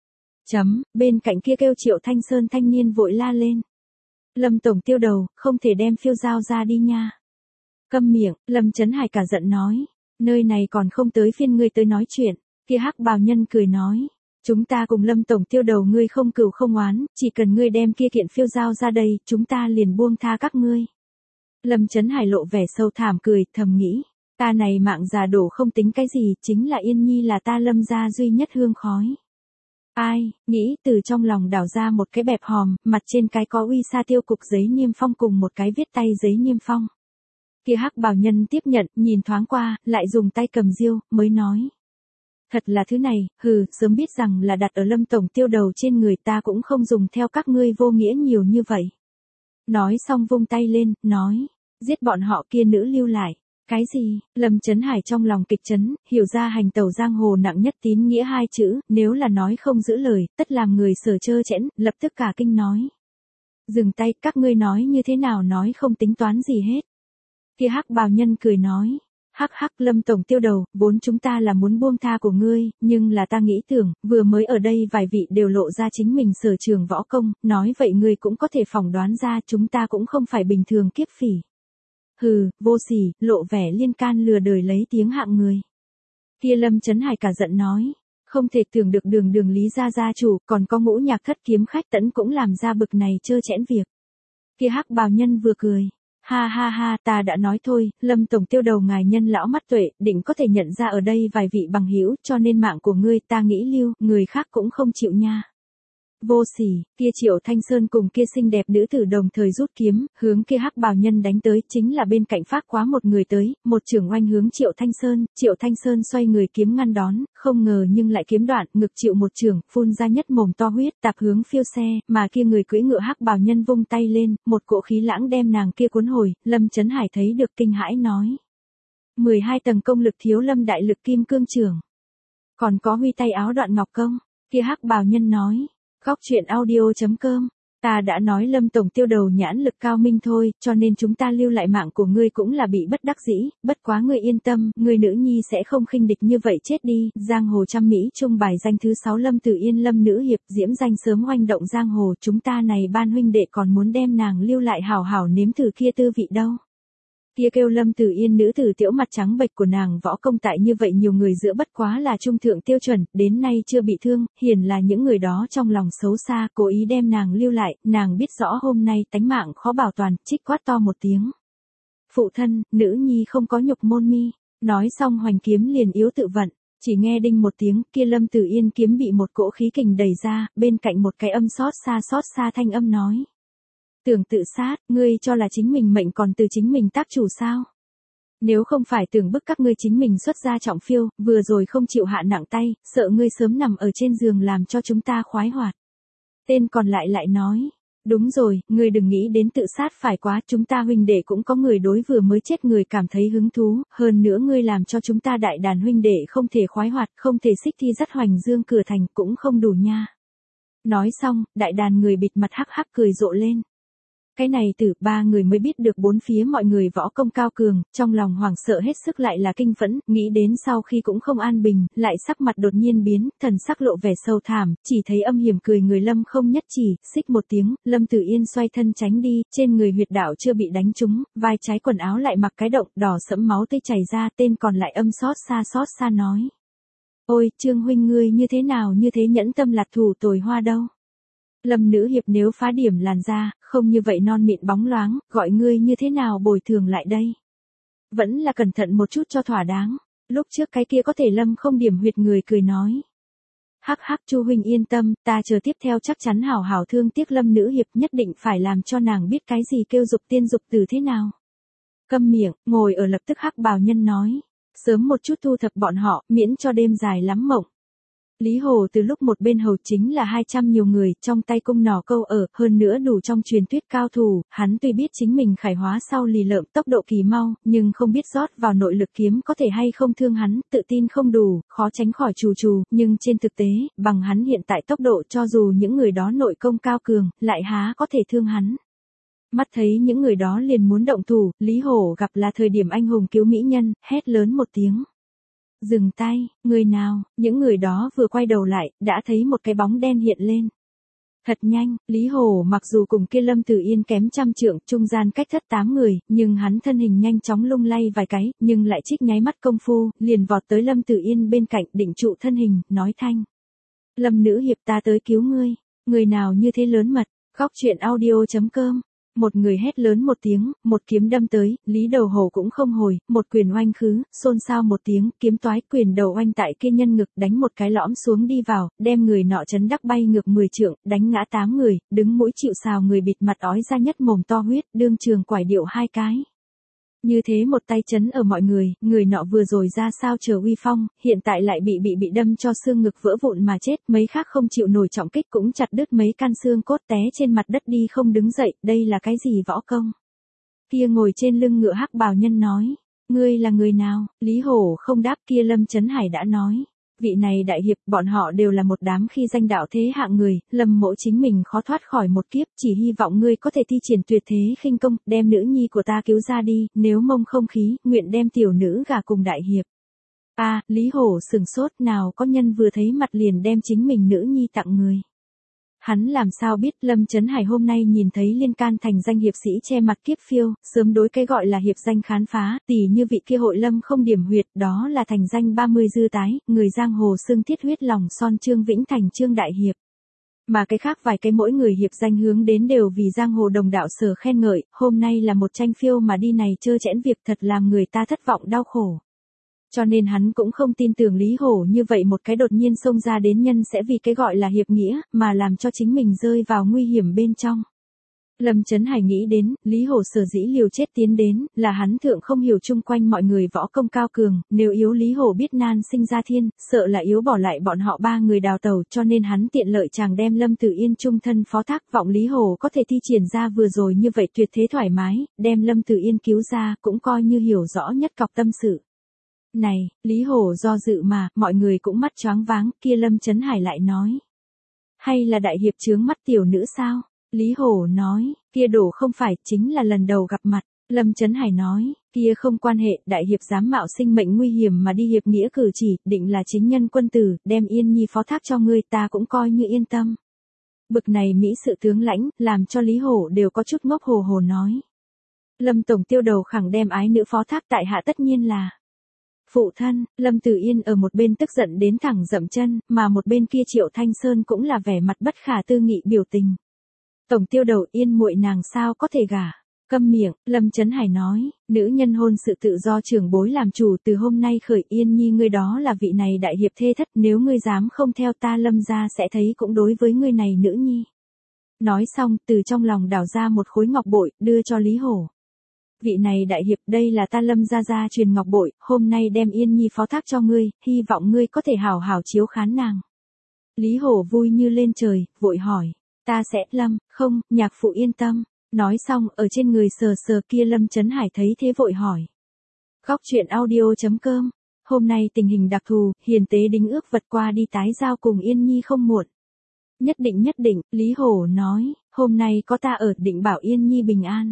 S1: Chấm, bên cạnh kia kêu Triệu Thanh Sơn thanh niên vội la lên. Lâm tổng tiêu đầu, không thể đem phiêu giao ra đi nha. Câm miệng, Lâm Chấn Hải cả giận nói. Nơi này còn không tới phiên ngươi tới nói chuyện. Kia hắc bào nhân cười nói. Chúng ta cùng Lâm tổng tiêu đầu ngươi không cừu không oán, chỉ cần ngươi đem kia kiện phiêu giao ra đây, chúng ta liền buông tha các ngươi. Lâm Chấn Hải lộ vẻ sâu thảm cười, thầm nghĩ. Ta này mạng già đổ không tính cái gì, chính là Yên Nhi là ta Lâm gia duy nhất hương khói. Ai, nghĩ từ trong lòng đảo ra một cái bẹp hòm, mặt trên cái có uy sa tiêu cục giấy niêm phong cùng một cái viết tay giấy niêm phong. Kia hắc bào nhân tiếp nhận, nhìn thoáng qua, lại dùng tay cầm diêu, mới nói. Thật là thứ này, hừ, sớm biết rằng là đặt ở Lâm tổng tiêu đầu trên người ta cũng không dùng theo các ngươi vô nghĩa nhiều như vậy. Nói xong vung tay lên, nói, giết bọn họ kia nữ lưu lại. Cái gì? Lâm Chấn Hải trong lòng kịch chấn, hiểu ra hành tẩu giang hồ nặng nhất tín nghĩa hai chữ, nếu là nói không giữ lời, tất làm người sở chơ chẽn, lập tức cả kinh nói. Dừng tay, các ngươi nói như thế nào nói không tính toán gì hết. Kia hắc bào nhân cười nói. Hắc hắc Lâm tổng tiêu đầu, vốn chúng ta là muốn buông tha của ngươi, nhưng là ta nghĩ tưởng, vừa mới ở đây vài vị đều lộ ra chính mình sở trường võ công, nói vậy ngươi cũng có thể phỏng đoán ra chúng ta cũng không phải bình thường kiếp phỉ. Hừ, vô sỉ, lộ vẻ liên can lừa đời lấy tiếng hạng người. Kia Lâm Chấn Hải cả giận nói, không thể tưởng được đường đường Lý gia gia chủ, còn có ngũ nhạc thất kiếm khách tẫn cũng làm ra bực này trơ chẽn việc. Kia hắc bào nhân vừa cười. Ha ha ha, ta đã nói thôi, Lâm tổng tiêu đầu ngài nhân lão mắt tuệ, định có thể nhận ra ở đây vài vị bằng hữu, cho nên mạng của ngươi ta nghĩ lưu, người khác cũng không chịu nha. Vô sỉ, kia Triệu Thanh Sơn cùng kia xinh đẹp nữ tử đồng thời rút kiếm, hướng kia hắc bào nhân đánh tới, chính là bên cạnh phát quá một người tới, một trưởng oanh hướng Triệu Thanh Sơn, Triệu Thanh Sơn xoay người kiếm ngăn đón, không ngờ nhưng lại kiếm đoạn, ngực chịu một trưởng, phun ra nhất mồm to huyết, tạp hướng phiêu xe, mà kia người cưỡi ngựa hắc bào nhân vung tay lên, một cỗ khí lãng đem nàng kia cuốn hồi, Lâm Chấn Hải thấy được kinh hãi nói. mười hai tầng công lực thiếu Lâm đại lực kim cương trưởng. Còn có huy tay áo đoạn ngọc công, kia hắc bào nhân nói. Góc truyện audio.com, ta đã nói Lâm tổng tiêu đầu nhãn lực cao minh thôi, cho nên chúng ta lưu lại mạng của ngươi cũng là bị bất đắc dĩ, bất quá ngươi yên tâm, ngươi nữ nhi sẽ không khinh địch như vậy chết đi. Giang hồ trăm mỹ trung bài danh thứ sáu Lâm Tử Yên Lâm nữ hiệp diễm danh sớm oanh động giang hồ, chúng ta này ban huynh đệ còn muốn đem nàng lưu lại hảo hảo nếm thử kia tư vị đâu. Kia kêu Lâm Tử Yên nữ tử tiểu mặt trắng bệch của nàng võ công tại như vậy nhiều người giữa bất quá là trung thượng tiêu chuẩn, đến nay chưa bị thương, hiển là những người đó trong lòng xấu xa, cố ý đem nàng lưu lại, nàng biết rõ hôm nay tánh mạng khó bảo toàn, trích quát to một tiếng. Phụ thân, nữ nhi không có nhục môn mi, nói xong hoành kiếm liền yếu tự vận, chỉ nghe đinh một tiếng, kia Lâm Tử Yên kiếm bị một cỗ khí kình đẩy ra, bên cạnh một cái âm xót xa xót xa thanh âm nói. Tưởng tự sát, ngươi cho là chính mình mệnh còn từ chính mình tác chủ sao? Nếu không phải tưởng bức các ngươi chính mình xuất ra trọng phiêu, vừa rồi không chịu hạ nặng tay, sợ ngươi sớm nằm ở trên giường làm cho chúng ta khoái hoạt. Tên còn lại lại nói, đúng rồi, ngươi đừng nghĩ đến tự sát phải quá, chúng ta huynh đệ cũng có người đối vừa mới chết người cảm thấy hứng thú, hơn nữa ngươi làm cho chúng ta đại đàn huynh đệ không thể khoái hoạt, không thể xích thi dắt hoành dương cửa thành cũng không đủ nha. Nói xong, đại đàn người bịt mặt hắc hắc cười rộ lên. Cái này từ ba người mới biết được bốn phía mọi người võ công cao cường, trong lòng hoảng sợ hết sức lại là kinh phẫn, nghĩ đến sau khi cũng không an bình, lại sắc mặt đột nhiên biến, thần sắc lộ vẻ sâu thảm, chỉ thấy âm hiểm cười người Lâm không nhất chỉ, xích một tiếng, Lâm Tử Yên xoay thân tránh đi, trên người huyệt đạo chưa bị đánh trúng, vai trái quần áo lại mặc cái động, đỏ sẫm máu tươi chảy ra, tên còn lại âm xót xa xót xa nói. Ôi, Trương huynh ngươi như thế nào như thế nhẫn tâm lạc thủ tồi hoa đâu. Lâm nữ hiệp nếu phá điểm làn da, không như vậy non mịn bóng loáng, gọi ngươi như thế nào bồi thường lại đây. Vẫn là cẩn thận một chút cho thỏa đáng, lúc trước cái kia có thể Lâm không điểm huyệt người cười nói. Hắc hắc Chu huynh yên tâm, ta chờ tiếp theo chắc chắn hảo hảo thương tiếc Lâm nữ hiệp nhất định phải làm cho nàng biết cái gì kêu dục tiên dục tử thế nào. Câm miệng, ngồi ở lập tức hắc bào nhân nói, sớm một chút thu thập bọn họ, miễn cho đêm dài lắm mộng. Lý Hồ từ lúc một bên hầu chính là hai trăm nhiều người, trong tay cung nỏ câu ở, hơn nữa đủ trong truyền thuyết cao thủ, hắn tuy biết chính mình khải hóa sau lì lợm tốc độ kỳ mau, nhưng không biết rót vào nội lực kiếm có thể hay không thương hắn, tự tin không đủ, khó tránh khỏi trù trù, nhưng trên thực tế, bằng hắn hiện tại tốc độ cho dù những người đó nội công cao cường, lại há có thể thương hắn. Mắt thấy những người đó liền muốn động thủ, Lý Hổ gặp là thời điểm anh hùng cứu mỹ nhân, hét lớn một tiếng. Dừng tay, người nào, những người đó vừa quay đầu lại, đã thấy một cái bóng đen hiện lên. Thật nhanh, Lý Hổ mặc dù cùng kia Lâm Tử Yên kém trăm trượng, trung gian cách thất tám người, nhưng hắn thân hình nhanh chóng lung lay vài cái, nhưng lại trích nháy mắt công phu, liền vọt tới Lâm Tử Yên bên cạnh, định trụ thân hình, nói thanh. Lâm nữ hiệp ta tới cứu ngươi, người nào như thế lớn mật, góc chuyện audio chấm com. Một người hét lớn một tiếng, một kiếm đâm tới, Lý Đầu Hổ cũng không hồi, một quyền oanh khứ, xôn xao một tiếng, kiếm toái quyền đầu oanh tại kia nhân ngực, đánh một cái lõm xuống đi vào, đem người nọ chấn đắc bay ngược mười trượng, đánh ngã tám người, đứng mũi chịu sào người bịt mặt ói ra nhất mồm to huyết, đương trường quải điệu hai cái. Như thế một tay chấn ở mọi người, người nọ vừa rồi ra sao chờ uy phong, hiện tại lại bị bị bị đâm cho xương ngực vỡ vụn mà chết, mấy khác không chịu nổi trọng kích cũng chặt đứt mấy căn xương cốt té trên mặt đất đi không đứng dậy, đây là cái gì võ công? Kia ngồi trên lưng ngựa hắc bào nhân nói, ngươi là người nào? Lý Hổ không đáp, kia Lâm Chấn Hải đã nói. Vị này đại hiệp, bọn họ đều là một đám khi danh đạo thế hạng người, Lâm mỗ chính mình khó thoát khỏi một kiếp, chỉ hy vọng ngươi có thể thi triển tuyệt thế khinh công, đem nữ nhi của ta cứu ra đi, nếu mông không khí, nguyện đem tiểu nữ gả cùng đại hiệp. A, à, Lý Hổ sừng sốt, nào có nhân vừa thấy mặt liền đem chính mình nữ nhi tặng người. Hắn làm sao biết Lâm Chấn Hải hôm nay nhìn thấy liên can thành danh hiệp sĩ che mặt kiếp phiêu, sớm đối cái gọi là hiệp danh khán phá, tỉ như vị kia hội Lâm không điểm huyệt, đó là thành danh ba mươi dư tái, người giang hồ xưng thiết huyết lòng son Trương Vĩnh Thành Trương Đại Hiệp. Mà cái khác vài cái mỗi người hiệp danh hướng đến đều vì giang hồ đồng đạo sở khen ngợi, hôm nay là một tranh phiêu mà đi này trơ chẽn việc thật làm người ta thất vọng đau khổ. Cho nên hắn cũng không tin tưởng Lý Hổ như vậy một cái đột nhiên xông ra đến nhân sẽ vì cái gọi là hiệp nghĩa, mà làm cho chính mình rơi vào nguy hiểm bên trong. Lâm Chấn Hải nghĩ đến, Lý Hổ sở dĩ liều chết tiến đến, là hắn thượng không hiểu chung quanh mọi người võ công cao cường, nếu yếu Lý Hổ biết nan sinh ra thiên, sợ là yếu bỏ lại bọn họ ba người đào tẩu, cho nên hắn tiện lợi chàng đem Lâm Tử Yên trung thân phó thác, vọng Lý Hổ có thể thi triển ra vừa rồi như vậy tuyệt thế thoải mái, đem Lâm Tử Yên cứu ra, cũng coi như hiểu rõ nhất cọc tâm sự. Này, Lý Hổ do dự mà, mọi người cũng mắt choáng váng, kia Lâm Chấn Hải lại nói. Hay là đại hiệp chướng mắt tiểu nữ sao? Lý Hổ nói, kia đổ không phải, chính là lần đầu gặp mặt. Lâm Chấn Hải nói, kia không quan hệ, đại hiệp dám mạo sinh mệnh nguy hiểm mà đi hiệp nghĩa cử chỉ, định là chính nhân quân tử, đem Yên Nhi phó thác cho ngươi ta cũng coi như yên tâm. Bực này Mỹ sự tướng lãnh, làm cho Lý Hổ đều có chút ngốc hồ hồ nói. Lâm Tổng tiêu đầu khẳng đem ái nữ phó thác tại hạ tất nhiên là. Phụ thân, Lâm Tử Yên ở một bên tức giận đến thẳng dậm chân, mà một bên kia Triệu Thanh Sơn cũng là vẻ mặt bất khả tư nghị biểu tình. Tổng tiêu đầu Yên muội nàng sao có thể gả? Câm miệng, Lâm Chấn Hải nói, nữ nhân hôn sự tự do trưởng bối làm chủ, từ hôm nay khởi Yên Nhi ngươi đó là vị này đại hiệp thê thất, nếu ngươi dám không theo ta Lâm gia sẽ thấy cũng đối với ngươi này nữ nhi. Nói xong, từ trong lòng đào ra một khối ngọc bội, đưa cho Lý Hổ. Vị này đại hiệp, đây là ta Lâm gia gia truyền ngọc bội, hôm nay đem Yên Nhi phó thác cho ngươi, hy vọng ngươi có thể hảo hảo chiếu khán nàng. Lý Hổ vui như lên trời, vội hỏi, ta sẽ, Lâm, không, nhạc phụ yên tâm. Nói xong, ở trên người sờ sờ kia Lâm Chấn Hải thấy thế vội hỏi. Góc chuyện audio chấm com, hôm nay tình hình đặc thù, hiền tế đính ước vật qua đi tái giao cùng Yên Nhi không muộn. Nhất định nhất định, Lý Hổ nói, hôm nay có ta ở định bảo Yên Nhi bình an.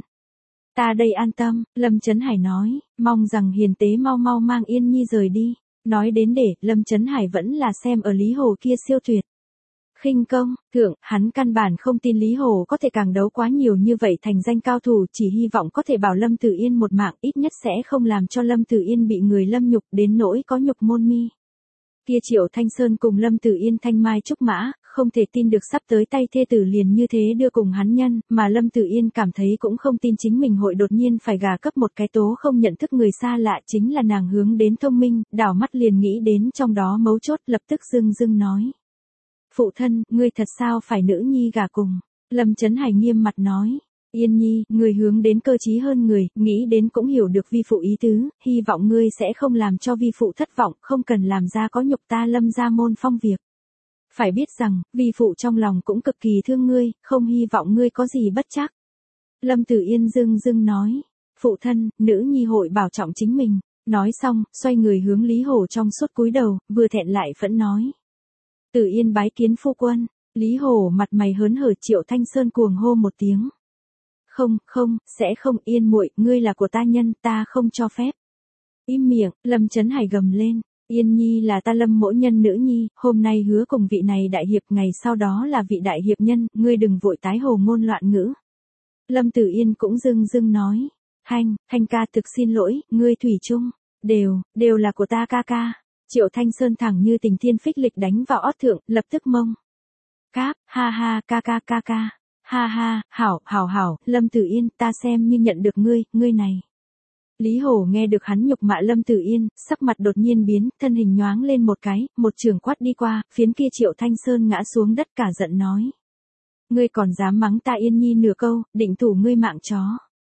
S1: Ta đây an tâm, Lâm Chấn Hải nói, mong rằng hiền tế mau mau mang Yên Nhi rời đi. Nói đến để, Lâm Chấn Hải vẫn là xem ở Lý Hổ kia siêu tuyệt. Khinh công, thượng, hắn căn bản không tin Lý Hổ có thể càng đấu quá nhiều như vậy thành danh cao thủ, chỉ hy vọng có thể bảo Lâm Tử Yên một mạng, ít nhất sẽ không làm cho Lâm Tử Yên bị người lâm nhục đến nỗi có nhục môn mi. Kia Triệu Thanh Sơn cùng Lâm Tử Yên thanh mai trúc mã, không thể tin được sắp tới tay thê tử liền như thế đưa cùng hắn nhân, mà Lâm Tử Yên cảm thấy cũng không tin chính mình hội đột nhiên phải gả cấp một cái tố không nhận thức người xa lạ, chính là nàng hướng đến thông minh, đảo mắt liền nghĩ đến trong đó mấu chốt, lập tức dưng dưng nói. Phụ thân, ngươi thật sao phải nữ nhi gả cùng? Lâm Chấn Hải nghiêm mặt nói. Yên Nhi, người hướng đến cơ trí hơn người, nghĩ đến cũng hiểu được vi phụ ý tứ, hy vọng ngươi sẽ không làm cho vi phụ thất vọng, không cần làm ra có nhục ta Lâm gia môn phong việc. Phải biết rằng, vi phụ trong lòng cũng cực kỳ thương ngươi, không hy vọng ngươi có gì bất trắc. Lâm Tử Yên dưng dưng nói. Phụ thân, nữ nhi hội bảo trọng chính mình. Nói xong, xoay người hướng Lý Hổ trong suốt cúi đầu, vừa thẹn lại vẫn nói. Tử Yên bái kiến phu quân. Lý Hổ mặt mày hớn hở, Triệu Thanh Sơn cuồng hô một tiếng. Không, không, sẽ không, Yên muội, ngươi là của ta nhân, ta không cho phép. Im miệng, Lâm Chấn Hải gầm lên. Yên Nhi là ta Lâm mỗ nhân nữ nhi, hôm nay hứa cùng vị này đại hiệp, ngày sau đó là vị đại hiệp nhân, ngươi đừng vội tái hồ ngôn loạn ngữ. Lâm Tử Yên cũng dưng dưng nói, Thanh, Thanh ca thực xin lỗi, ngươi thủy chung, đều, đều là của ta ca ca. Triệu Thanh Sơn thẳng như tình thiên phích lịch đánh vào ót thượng, lập tức mông. Cáp, ha ha, ca ca ca ca, ha ha, hảo, hảo hảo, Lâm Tử Yên, ta xem như nhận được ngươi, ngươi này. Lý Hổ nghe được hắn nhục mạ Lâm Tử Yên, sắc mặt đột nhiên biến, thân hình nhoáng lên một cái, một trường quát đi qua, phiến kia Triệu Thanh Sơn ngã xuống đất cả giận nói. Ngươi còn dám mắng ta Yên Nhi nửa câu, định thủ ngươi mạng chó.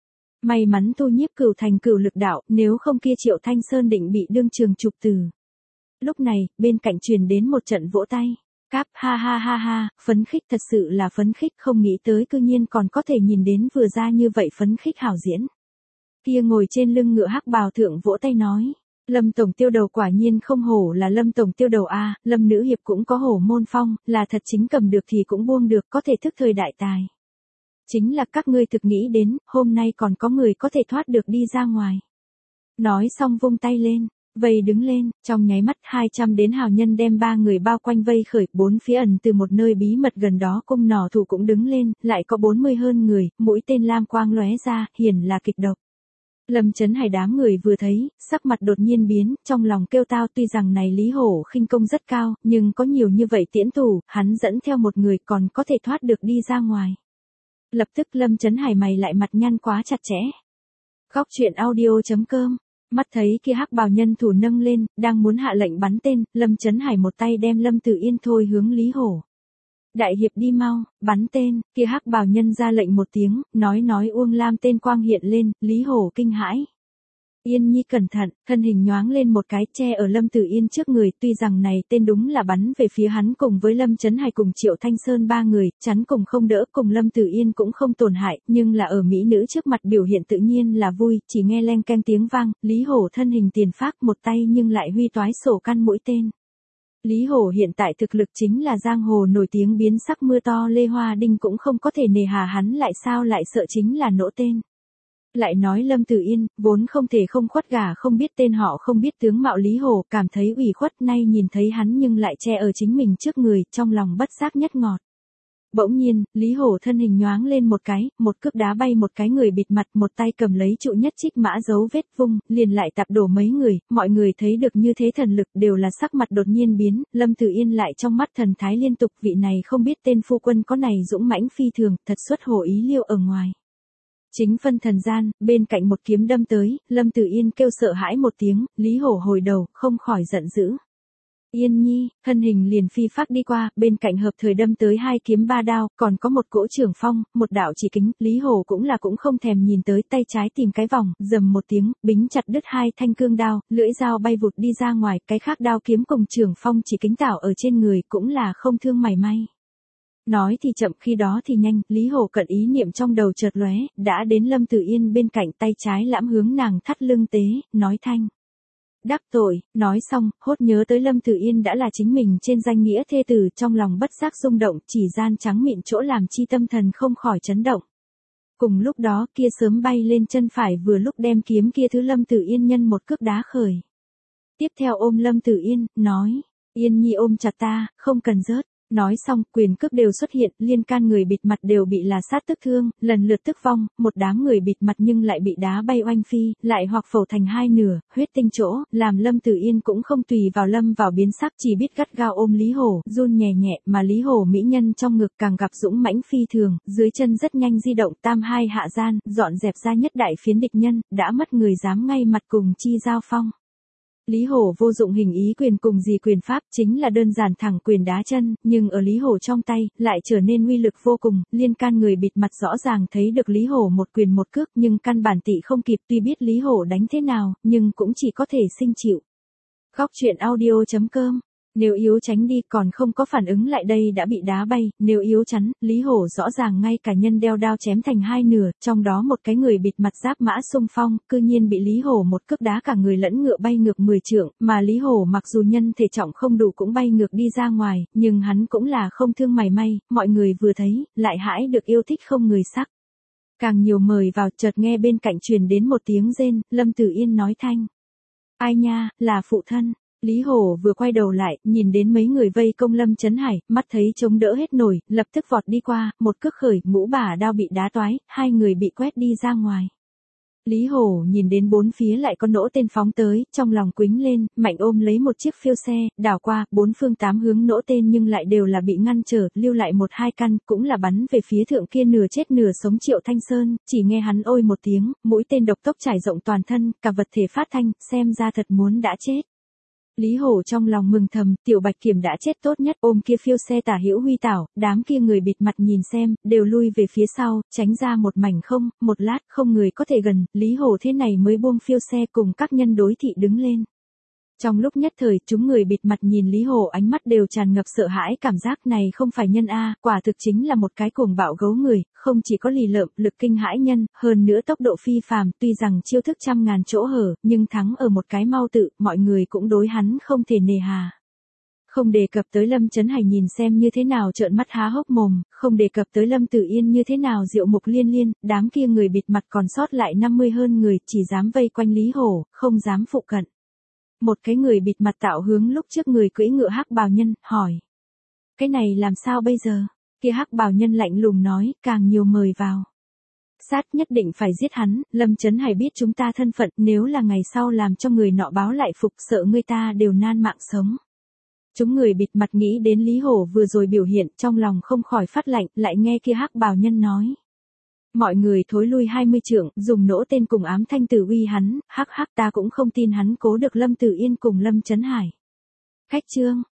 S1: May mắn Thu Nhiếp Cửu thành cửu lực đạo, nếu không kia Triệu Thanh Sơn định bị đương trường chụp từ. Lúc này, bên cạnh truyền đến một trận vỗ tay. Cáp, ha ha ha ha, phấn khích, thật sự là phấn khích, không nghĩ tới cư nhiên còn có thể nhìn đến vừa ra như vậy phấn khích hảo diễn. Kia ngồi trên lưng ngựa hắc bào thượng vỗ tay nói, Lâm tổng tiêu đầu quả nhiên không hổ là Lâm tổng tiêu đầu a, Lâm nữ hiệp cũng có hổ môn phong, là thật chính cầm được thì cũng buông được, có thể thức thời đại tài. Chính là các ngươi thực nghĩ đến, hôm nay còn có người có thể thoát được đi ra ngoài. Nói xong vung tay lên. Vây đứng lên, trong nháy mắt hai trăm đến hào nhân đem ba người bao quanh vây khởi, bốn phía ẩn từ một nơi bí mật gần đó cung nỏ thủ cũng đứng lên, lại có bốn mươi hơn người, mũi tên lam quang lóe ra, hiển là kịch độc. Lâm Chấn Hải đám người vừa thấy, sắc mặt đột nhiên biến, trong lòng kêu tao, tuy rằng này Lý Hổ khinh công rất cao, nhưng có nhiều như vậy tiễn thủ, hắn dẫn theo một người còn có thể thoát được đi ra ngoài. Lập tức Lâm Chấn Hải mày lại mặt nhăn quá chặt chẽ. Góc truyện audio chấm com. Mắt thấy kia hắc bào nhân thủ nâng lên, đang muốn hạ lệnh bắn tên, Lâm Chấn Hải một tay đem Lâm Tử Yên thôi hướng Lý Hổ. Đại hiệp đi mau, bắn tên, kia hắc bào nhân ra lệnh một tiếng, nói nói Uông Lam tên quang hiện lên, Lý Hổ kinh hãi. Yên Nhi cẩn thận, thân hình nhoáng lên một cái che ở Lâm Tử Yên trước người, tuy rằng này tên đúng là bắn về phía hắn cùng với Lâm Chấn Hải cùng Triệu Thanh Sơn ba người, chắn cùng không đỡ, cùng Lâm Tử Yên cũng không tổn hại, nhưng là ở mỹ nữ trước mặt biểu hiện tự nhiên là vui, chỉ nghe leng keng tiếng vang, Lý Hổ thân hình tiền phác một tay nhưng lại huy toái sổ căn mũi tên. Lý Hổ hiện tại thực lực chính là giang hồ nổi tiếng biến sắc mưa to Lê Hoa Đinh cũng không có thể nề hà hắn lại sao lại sợ chính là nổ tên. Lại nói Lâm Tử Yên, vốn không thể không khuất gà không biết tên họ không biết tướng mạo Lý Hổ, cảm thấy ủy khuất, nay nhìn thấy hắn nhưng lại che ở chính mình trước người, trong lòng bất giác nhất ngọt. Bỗng nhiên, Lý Hổ thân hình nhoáng lên một cái, một cước đá bay một cái người bịt mặt, một tay cầm lấy trụ nhất trích mã dấu vết vung, liền lại tạp đổ mấy người, mọi người thấy được như thế thần lực đều là sắc mặt đột nhiên biến, Lâm Tử Yên lại trong mắt thần thái liên tục, vị này không biết tên phu quân có này dũng mãnh phi thường, thật xuất hồ ý liêu ở ngoài. Chính phân thần gian, bên cạnh một kiếm đâm tới, Lâm Tử Yên kêu sợ hãi một tiếng, Lý Hổ hồi đầu, không khỏi giận dữ. Yên Nhi, thân hình liền phi phát đi qua, bên cạnh hợp thời đâm tới hai kiếm ba đao, còn có một cỗ trường phong, một đạo chỉ kính, Lý Hổ cũng là cũng không thèm nhìn tới, tay trái tìm cái vòng, dầm một tiếng, bính chặt đứt hai thanh cương đao, lưỡi dao bay vụt đi ra ngoài, cái khác đao kiếm cùng trường phong chỉ kính tảo ở trên người cũng là không thương mảy may. Nói thì chậm khi đó thì nhanh, Lý Hổ cận ý niệm trong đầu chợt lóe, đã đến Lâm Tử Yên bên cạnh, tay trái lãm hướng nàng thắt lưng tế, nói thanh. Đắc tội, nói xong, hốt nhớ tới Lâm Tử Yên đã là chính mình trên danh nghĩa thê tử, trong lòng bất giác rung động, chỉ gian trắng mịn chỗ làm chi tâm thần không khỏi chấn động. Cùng lúc đó kia sớm bay lên chân phải vừa lúc đem kiếm kia thứ Lâm Tử Yên nhân một cước đá khởi. Tiếp theo ôm Lâm Tử Yên, nói, Yên Nhi ôm chặt ta, không cần rớt. Nói xong, quyền cước đều xuất hiện, liên can người bịt mặt đều bị là sát tức thương, lần lượt tức vong, một đám người bịt mặt nhưng lại bị đá bay oanh phi, lại hoặc phẩu thành hai nửa, huyết tinh chỗ, làm Lâm Tử Yên cũng không tùy vào lâm vào biến sắc, chỉ biết gắt gao ôm Lý Hổ, run nhẹ nhẹ, mà Lý Hổ mỹ nhân trong ngực càng gặp dũng mãnh phi thường, dưới chân rất nhanh di động, tam hai hạ gian, dọn dẹp ra nhất đại phiến địch nhân, đã mất người dám ngay mặt cùng chi giao phong. Lý Hổ vô dụng hình ý quyền cùng gì quyền pháp, chính là đơn giản thẳng quyền đá chân, nhưng ở Lý Hổ trong tay, lại trở nên uy lực vô cùng, liên can người bịt mặt rõ ràng thấy được Lý Hổ một quyền một cước, nhưng căn bản tị không kịp, tuy biết Lý Hổ đánh thế nào, nhưng cũng chỉ có thể sinh chịu. Góc truyện audio chấm com. Nếu yếu tránh đi còn không có phản ứng lại đây đã bị đá bay, nếu yếu chắn, Lý Hổ rõ ràng ngay cả nhân đeo đao chém thành hai nửa, trong đó một cái người bịt mặt giáp mã xung phong, cư nhiên bị Lý Hổ một cước đá cả người lẫn ngựa bay ngược mười trượng, mà Lý Hổ mặc dù nhân thể trọng không đủ cũng bay ngược đi ra ngoài, nhưng hắn cũng là không thương mảy may, mọi người vừa thấy, lại hãi được yêu thích không người sắc. Càng nhiều mời vào, chợt nghe bên cạnh truyền đến một tiếng rên, Lâm Tử Yên nói thanh. Ai nha, là phụ thân. Lý Hổ vừa quay đầu lại, nhìn đến mấy người vây công Lâm Chấn Hải, mắt thấy chống đỡ hết nổi, lập tức vọt đi qua, một cước khởi, ngũ bả đao bị đá toái, hai người bị quét đi ra ngoài. Lý Hổ nhìn đến bốn phía lại có nỗ tên phóng tới, trong lòng quĩnh lên, mạnh ôm lấy một chiếc phiêu xe, đảo qua, bốn phương tám hướng nỗ tên nhưng lại đều là bị ngăn trở, lưu lại một hai căn, cũng là bắn về phía thượng kia nửa chết nửa sống Triệu Thanh Sơn, chỉ nghe hắn ôi một tiếng, mũi tên độc tốc trải rộng toàn thân, cả vật thể phát thanh, xem ra thật muốn đã chết. Lý Hổ trong lòng mừng thầm, Tiểu Bạch Kiểm đã chết tốt nhất, ôm kia phiêu xe tả hữu huy tảo, đám kia người bịt mặt nhìn xem, đều lui về phía sau, tránh ra một mảnh không, một lát không người có thể gần, Lý Hổ thế này mới buông phiêu xe cùng các nhân đối thị đứng lên. Trong lúc nhất thời, chúng người bịt mặt nhìn Lý Hổ ánh mắt đều tràn ngập sợ hãi, cảm giác này không phải nhân a, quả thực chính là một cái cuồng bạo gấu người, không chỉ có lì lợm, lực kinh hãi nhân, hơn nữa tốc độ phi phàm, tuy rằng chiêu thức trăm ngàn chỗ hở, nhưng thắng ở một cái mau tự, mọi người cũng đối hắn không thể nề hà. Không đề cập tới Lâm Chấn Hải nhìn xem như thế nào trợn mắt há hốc mồm, không đề cập tới Lâm Tử Yên như thế nào diệu mục liên liên, đám kia người bịt mặt còn sót lại năm mươi hơn người, chỉ dám vây quanh Lý Hổ, không dám phụ cận. Một cái người bịt mặt tạo hướng lúc trước người cưỡi ngựa hắc bào nhân, hỏi. Cái này làm sao bây giờ? Kia hắc bào nhân lạnh lùng nói, càng nhiều mời vào. Sát nhất định phải giết hắn, Lâm Chấn Hải biết chúng ta thân phận, nếu là ngày sau làm cho người nọ báo lại phục sợ người ta đều nan mạng sống. Chúng người bịt mặt nghĩ đến Lý Hổ vừa rồi biểu hiện, trong lòng không khỏi phát lạnh, lại nghe kia hắc bào nhân nói. Mọi người thối lui hai mươi trượng, dùng nỗ tên cùng ám thanh tử uy hắn, hắc hắc ta cũng không tin hắn cố được Lâm Tử Yên cùng Lâm Chấn Hải. Khách trương,